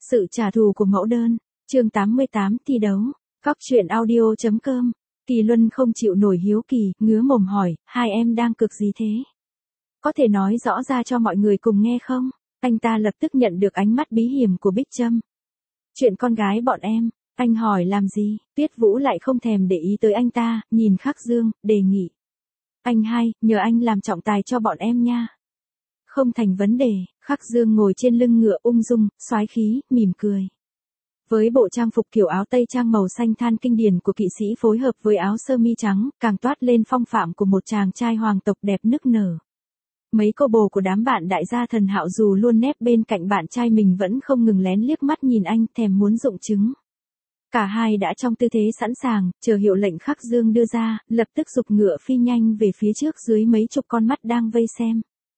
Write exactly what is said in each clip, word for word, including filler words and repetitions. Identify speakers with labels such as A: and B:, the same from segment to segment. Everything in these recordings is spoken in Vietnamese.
A: Sự trả thù của mẫu đơn, chương tám mươi tám thi đấu, Cóc truyện audio chấm com. Kỳ Luân không chịu nổi hiếu kỳ, ngứa mồm hỏi, hai em đang cực gì thế? Có thể nói rõ ra cho mọi người cùng nghe không? Anh ta lập tức nhận được ánh mắt bí hiểm của Bích Trâm. Chuyện con gái bọn em, anh hỏi làm gì? Tuyết Vũ lại không thèm để ý tới anh ta, nhìn Khắc Dương, đề nghị. Anh hai, nhờ anh làm trọng tài cho bọn em nha. Không thành vấn đề, Khắc Dương ngồi trên lưng ngựa ung dung, soái khí, mỉm cười. Với bộ trang phục kiểu áo tây trang màu xanh than kinh điển của kỵ sĩ phối hợp với áo sơ mi trắng, càng toát lên phong phạm của một chàng trai hoàng tộc đẹp nức nở. Mấy cô bồ của đám bạn đại gia Thần Hạo dù luôn nép bên cạnh bạn trai mình vẫn không ngừng lén liếc mắt nhìn anh, thèm muốn dụng chứng. Cả hai đã trong tư thế sẵn sàng, chờ hiệu lệnh Khắc Dương đưa ra, lập tức giục ngựa phi nhanh về phía trước dưới mấy chục con mắt đang vây xem.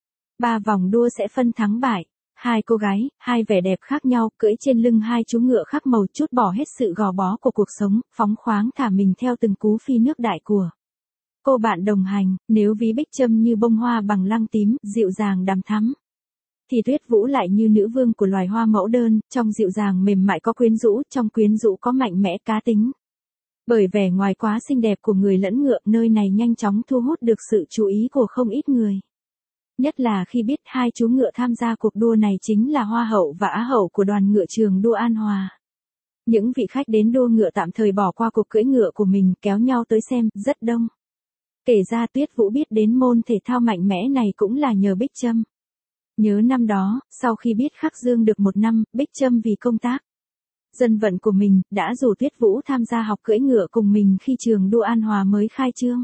A: Ba vòng đua sẽ phân thắng bại. Hai cô gái, hai vẻ đẹp khác nhau, cưỡi trên lưng hai chú ngựa khác màu, chút bỏ hết sự gò bó của cuộc sống, phóng khoáng thả mình theo từng cú phi nước đại của cô bạn đồng hành. Nếu ví Bích Trâm như bông hoa bằng lăng tím, dịu dàng đằm thắm, thì Tuyết Vũ lại như nữ vương của loài hoa mẫu đơn, trong dịu dàng mềm mại có quyến rũ, trong quyến rũ có mạnh mẽ cá tính. Bởi vẻ ngoài quá xinh đẹp của người lẫn ngựa, nơi này nhanh chóng thu hút được sự chú ý của không ít người. Nhất là khi biết hai chú ngựa tham gia cuộc đua này chính là Hoa hậu và Á hậu của đoàn ngựa trường đua An Hòa. Những vị khách đến đua ngựa tạm thời bỏ qua cuộc cưỡi ngựa của mình, kéo nhau tới xem, rất đông. Kể ra Tuyết Vũ biết đến môn thể thao mạnh mẽ này cũng là nhờ Bích Trâm. Nhớ năm đó, sau khi biết Khắc Dương được một năm, Bích Trâm vì công tác dân vận của mình, đã rủ Tuyết Vũ tham gia học cưỡi ngựa cùng mình khi trường đua An Hòa mới khai trương.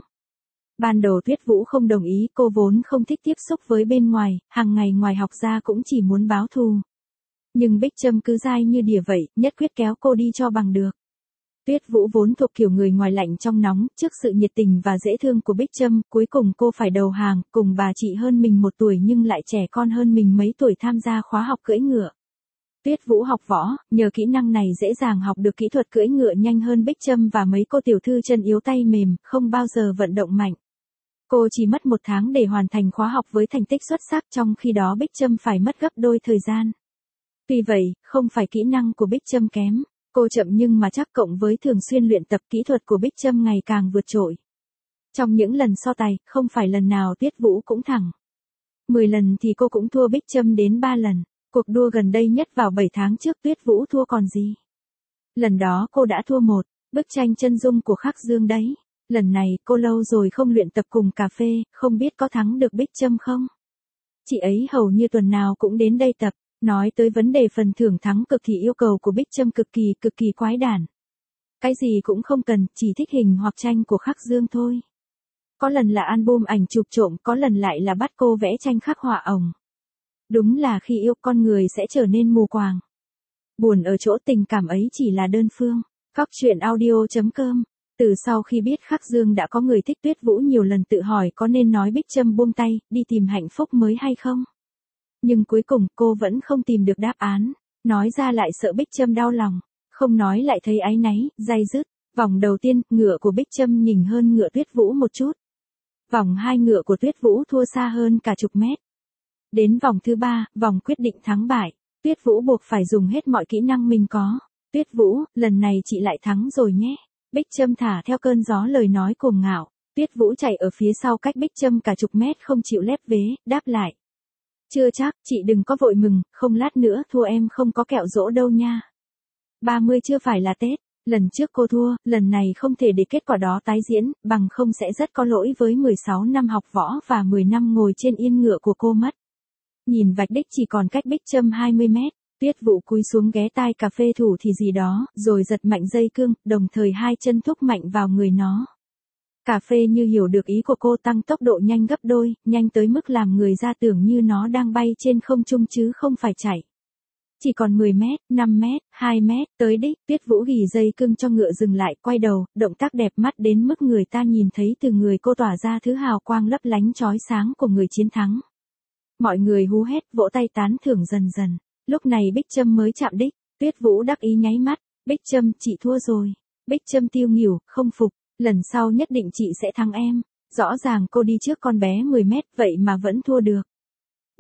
A: Ban đầu Tuyết Vũ không đồng ý, cô vốn không thích tiếp xúc với bên ngoài, hàng ngày ngoài học ra cũng chỉ muốn báo thù. Nhưng Bích Trâm cứ dai như đỉa vậy, nhất quyết kéo cô đi cho bằng được. Tuyết Vũ vốn thuộc kiểu người ngoài lạnh trong nóng, trước sự nhiệt tình và dễ thương của Bích Trâm, cuối cùng cô phải đầu hàng, cùng bà chị hơn mình một tuổi nhưng lại trẻ con hơn mình mấy tuổi tham gia khóa học cưỡi ngựa. Tuyết Vũ học võ, nhờ kỹ năng này dễ dàng học được kỹ thuật cưỡi ngựa nhanh hơn Bích Trâm và mấy cô tiểu thư chân yếu tay mềm, không bao giờ vận động mạnh. Cô chỉ mất một tháng để hoàn thành khóa học với thành tích xuất sắc, trong khi đó Bích Trâm phải mất gấp đôi thời gian. Tuy vậy, không phải kỹ năng của Bích Trâm kém, cô chậm nhưng mà chắc, cộng với thường xuyên luyện tập, kỹ thuật của Bích Trâm ngày càng vượt trội. Trong những lần so tài, không phải lần nào Tuyết Vũ cũng thắng. mười lần thì cô cũng thua Bích Trâm đến ba lần. Cuộc đua gần đây nhất vào bảy tháng trước Tuyết Vũ thua còn gì. Lần đó cô đã thua một bức tranh chân dung của Khắc Dương đấy. Lần này cô lâu rồi không luyện tập cùng cà phê, không biết có thắng được Bích Trâm không? Chị ấy hầu như tuần nào cũng đến đây tập. Nói tới vấn đề phần thưởng thắng cực thì yêu cầu của Bích Trâm cực kỳ cực kỳ quái đản. Cái gì cũng không cần, chỉ thích hình hoặc tranh của Khắc Dương thôi. Có lần là album ảnh chụp trộm, có lần lại là bắt cô vẽ tranh khắc họa ổng. Đúng là khi yêu con người sẽ trở nên mù quáng. Buồn ở chỗ tình cảm ấy chỉ là đơn phương. Cóc truyện audio chấm com. Từ sau khi biết Khắc Dương đã có người thích, Tuyết Vũ nhiều lần tự hỏi có nên nói Bích Trâm buông tay, đi tìm hạnh phúc mới hay không. Nhưng cuối cùng cô vẫn không tìm được đáp án. Nói ra lại sợ Bích Trâm đau lòng. Không nói lại thấy áy náy, day dứt. Vòng đầu tiên, ngựa của Bích Trâm nhỉnh hơn ngựa Tuyết Vũ một chút. Vòng hai, ngựa của Tuyết Vũ thua xa hơn cả chục mét. Đến vòng thứ ba, vòng quyết định thắng bại, Tuyết Vũ buộc phải dùng hết mọi kỹ năng mình có. Tuyết Vũ, lần này chị lại thắng rồi nhé. Bích Trâm thả theo cơn gió lời nói cuồng ngạo. Tuyết Vũ chạy ở phía sau cách Bích Trâm cả chục mét không chịu lép vế, đáp lại. Chưa chắc, chị đừng có vội mừng, không lát nữa thua em không có kẹo dỗ đâu nha. ba mươi chưa phải là Tết, lần trước cô thua, lần này không thể để kết quả đó tái diễn, bằng không sẽ rất có lỗi với mười sáu năm học võ và mười năm ngồi trên yên ngựa của cô mất. Nhìn vạch đích chỉ còn cách Bích Trâm hai mươi mét, Tuyết Vũ cúi xuống ghé tai cà phê thủ thì gì đó, rồi giật mạnh dây cương, đồng thời hai chân thúc mạnh vào người nó. Cà phê như hiểu được ý của cô, tăng tốc độ nhanh gấp đôi, nhanh tới mức làm người ra tưởng như nó đang bay trên không trung chứ không phải chạy. Chỉ còn mười mét, năm mét, hai mét, tới đích, Tuyết Vũ ghì dây cương cho ngựa dừng lại, quay đầu, động tác đẹp mắt đến mức người ta nhìn thấy từ người cô tỏa ra thứ hào quang lấp lánh chói sáng của người chiến thắng. Mọi người hú hét, vỗ tay tán thưởng dần dần. Lúc này Bích Trâm mới chạm đích, Tuyết Vũ đắc ý nháy mắt, Bích Trâm, chị thua rồi. Bích Trâm tiêu nghỉu, không phục, lần sau nhất định chị sẽ thắng em. Rõ ràng cô đi trước con bé mười mét vậy mà vẫn thua được.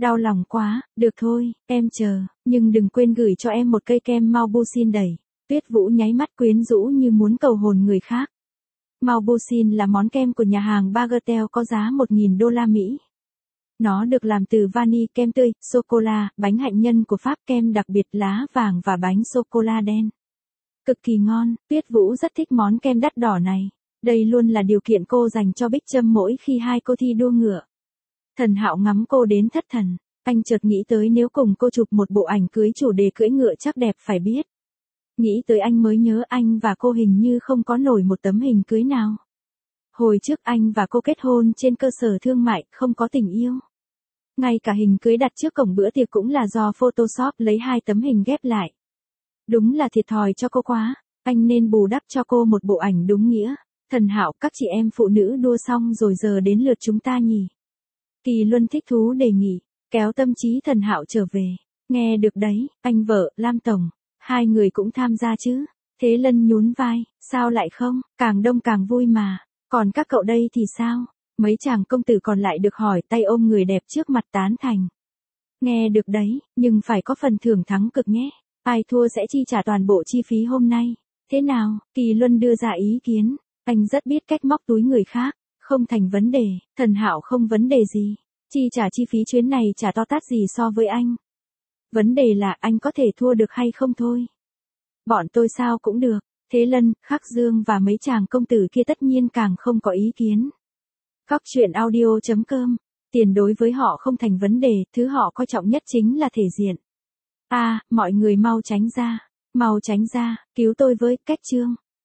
A: Đau lòng quá, được thôi, em chờ, nhưng đừng quên gửi cho em một cây kem Mauboussin đẩy. Tuyết Vũ nháy mắt quyến rũ như muốn cầu hồn người khác. Mauboussin là món kem của nhà hàng Bagatelle có giá một nghìn đô la Mỹ. Nó được làm từ vani, kem tươi, sô-cô-la, bánh hạnh nhân của Pháp, kem đặc biệt lá vàng và bánh sô-cô-la đen. Cực kỳ ngon, Tuyết Vũ rất thích món kem đắt đỏ này. Đây luôn là điều kiện cô dành cho Bích Trâm mỗi khi hai cô thi đua ngựa. Thần Hạo ngắm cô đến thất thần, anh chợt nghĩ tới nếu cùng cô chụp một bộ ảnh cưới chủ đề cưỡi ngựa chắc đẹp phải biết. Nghĩ tới anh mới nhớ anh và cô hình như không có nổi một tấm hình cưới nào. Hồi trước anh và cô kết hôn trên cơ sở thương mại, không có tình yêu. Ngay cả hình cưới đặt trước cổng bữa tiệc cũng là do Photoshop lấy hai tấm hình ghép lại. Đúng là thiệt thòi cho cô quá, anh nên bù đắp cho cô một bộ ảnh đúng nghĩa. Thần Hạo, các chị em phụ nữ đua xong rồi giờ đến lượt chúng ta nhỉ. Kỳ Luân thích thú đề nghị, kéo tâm trí Thần Hạo trở về. Nghe được đấy, anh vợ, Lam Tổng, hai người cũng tham gia chứ. Thế Lân nhún vai, sao lại không, càng đông càng vui mà. Còn các cậu đây thì sao? Mấy chàng công tử còn lại được hỏi, tay ôm người đẹp trước mặt tán thành. Nghe được đấy, nhưng phải có phần thưởng thắng cực nhé. Ai thua sẽ chi trả toàn bộ chi phí hôm nay. Thế nào? Kỳ Luân đưa ra ý kiến. Anh rất biết cách móc túi người khác. Không thành vấn đề, Thần Hạo không vấn đề gì. Chi trả chi phí chuyến này chả to tát gì so với anh. Vấn đề là anh có thể thua được hay không thôi. Bọn tôi sao cũng được. Thế Lân, Khắc Dương và mấy chàng công tử kia tất nhiên càng không có ý kiến. Góc truyện audio chấm com. Tiền đối với họ không thành vấn đề, thứ họ coi trọng nhất chính là thể diện. À, mọi người mau tránh ra. Mau tránh ra, cứu tôi với, cách chương.